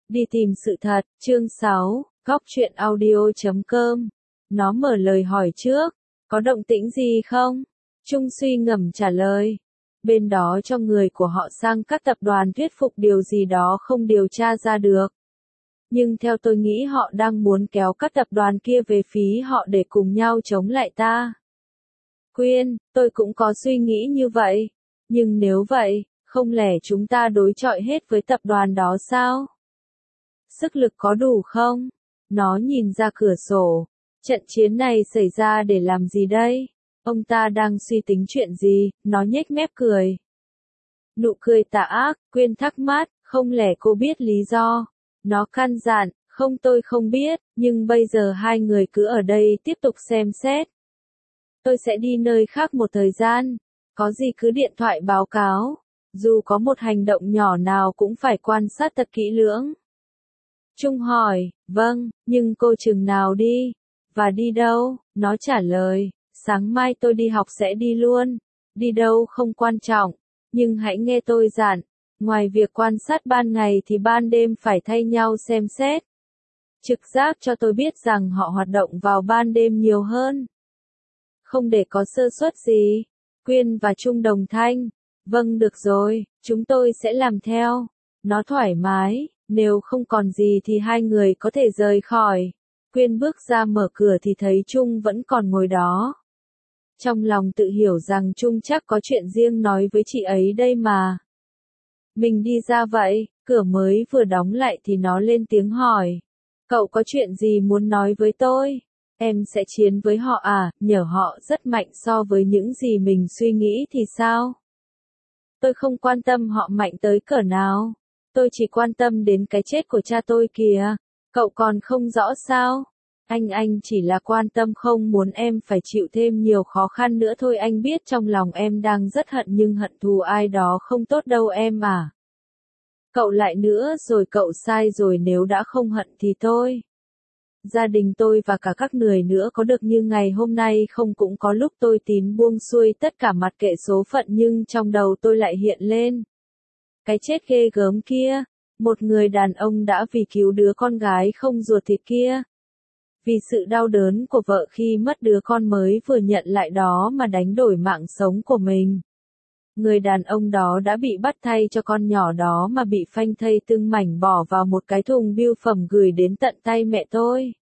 Đi tìm sự thật, chương 6, Góc truyện audio.com. Nó mở lời hỏi trước, có động tĩnh gì không? Trung Suy ngầm trả lời. Bên đó cho người của họ sang các tập đoàn thuyết phục điều gì đó không điều tra ra được. Nhưng theo tôi nghĩ họ đang muốn kéo các tập đoàn kia về phía họ để cùng nhau chống lại ta. Quyên, tôi cũng có suy nghĩ như vậy. Nhưng nếu vậy, không lẽ chúng ta đối chọi hết với tập đoàn đó sao? Sức lực có đủ không? Nó nhìn ra cửa sổ. Trận chiến này xảy ra để làm gì đây? Ông ta đang suy tính chuyện gì? Nó nhếch mép cười. Nụ cười tà ác, Quyên thắc mắc, không lẽ cô biết lý do? Nó căn dặn, không tôi không biết, nhưng bây giờ hai người cứ ở đây tiếp tục xem xét. Tôi sẽ đi nơi khác một thời gian. Có gì cứ điện thoại báo cáo. Dù có một hành động nhỏ nào cũng phải quan sát thật kỹ lưỡng. Trung hỏi, vâng, nhưng cô chừng nào đi? Và đi đâu? Nó trả lời, sáng mai tôi đi học sẽ đi luôn. Đi đâu không quan trọng, nhưng hãy nghe tôi dặn. Ngoài việc quan sát ban ngày thì ban đêm phải thay nhau xem xét. Trực giác cho tôi biết rằng họ hoạt động vào ban đêm nhiều hơn. Không để có sơ suất gì. Quyên và Trung đồng thanh. Vâng được rồi, chúng tôi sẽ làm theo. Nó thoải mái, nếu không còn gì thì hai người có thể rời khỏi. Quyên bước ra mở cửa thì thấy Trung vẫn còn ngồi đó. Trong lòng tự hiểu rằng Trung chắc có chuyện riêng nói với chị ấy đây mà. Mình đi ra vậy, cửa mới vừa đóng lại thì nó lên tiếng hỏi. Cậu có chuyện gì muốn nói với tôi? Em sẽ chiến với họ à, nhờ họ rất mạnh so với những gì mình suy nghĩ thì sao? Tôi không quan tâm họ mạnh tới cỡ nào. Tôi chỉ quan tâm đến cái chết của cha tôi kìa. Cậu còn không rõ sao? Anh chỉ là quan tâm không muốn em phải chịu thêm nhiều khó khăn nữa thôi. Anh biết trong lòng em đang rất hận nhưng hận thù ai đó không tốt đâu em à. Cậu lại nữa rồi, cậu sai rồi, nếu đã không hận thì thôi. Gia đình tôi và cả các người nữa có được như ngày hôm nay không? Cũng có lúc tôi tín buông xuôi tất cả mặc kệ số phận, nhưng trong đầu tôi lại hiện lên cái chết ghê gớm kia. Một người đàn ông đã vì cứu đứa con gái không ruột thịt kia, vì sự đau đớn của vợ khi mất đứa con mới vừa nhận lại đó mà đánh đổi mạng sống của mình. Người đàn ông đó đã bị bắt thay cho con nhỏ đó mà bị phanh thây từng mảnh bỏ vào một cái thùng bưu phẩm gửi đến tận tay mẹ tôi.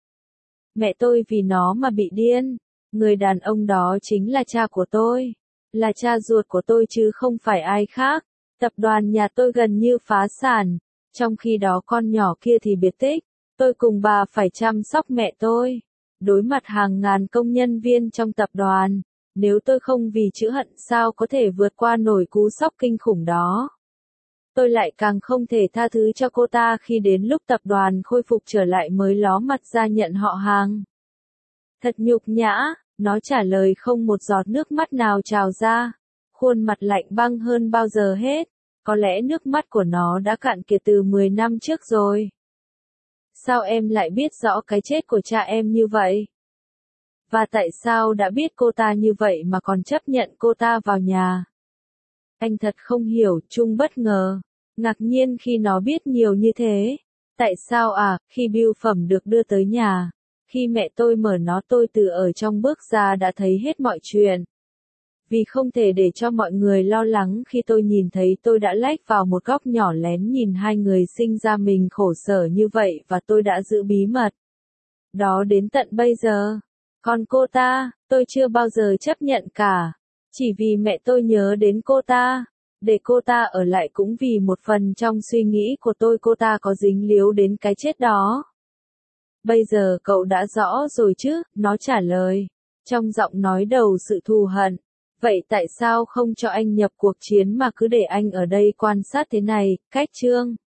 Mẹ tôi vì nó mà bị điên. Người đàn ông đó chính là cha của tôi. Là cha ruột của tôi chứ không phải ai khác. Tập đoàn nhà tôi gần như phá sản. Trong khi đó con nhỏ kia thì biệt tích. Tôi cùng bà phải chăm sóc mẹ tôi. Đối mặt hàng ngàn công nhân viên trong tập đoàn. Nếu tôi không vì chữ hận sao có thể vượt qua nổi cú sốc kinh khủng đó. Tôi lại càng không thể tha thứ cho cô ta khi đến lúc tập đoàn khôi phục trở lại mới ló mặt ra nhận họ hàng. Thật nhục nhã, nó trả lời không một giọt nước mắt nào trào ra. Khuôn mặt lạnh băng hơn bao giờ hết. Có lẽ nước mắt của nó đã cạn kiệt từ 10 năm trước rồi. Sao em lại biết rõ cái chết của cha em như vậy? Và tại sao đã biết cô ta như vậy mà còn chấp nhận cô ta vào nhà? Anh thật không hiểu. Trung bất ngờ, ngạc nhiên khi nó biết nhiều như thế. Tại sao à, khi bưu phẩm được đưa tới nhà, khi mẹ tôi mở nó tôi từ ở trong bước ra đã thấy hết mọi chuyện. Vì không thể để cho mọi người lo lắng khi tôi nhìn thấy, tôi đã lách vào một góc nhỏ lén nhìn hai người sinh ra mình khổ sở như vậy và tôi đã giữ bí mật đó đến tận bây giờ. Còn cô ta, tôi chưa bao giờ chấp nhận cả. Chỉ vì mẹ tôi nhớ đến cô ta. Để cô ta ở lại cũng vì một phần trong suy nghĩ của tôi cô ta có dính líu đến cái chết đó. Bây giờ cậu đã rõ rồi chứ, nó trả lời. Trong giọng nói đầu sự thù hận. Vậy tại sao không cho anh nhập cuộc chiến mà cứ để anh ở đây quan sát thế này? Cách chương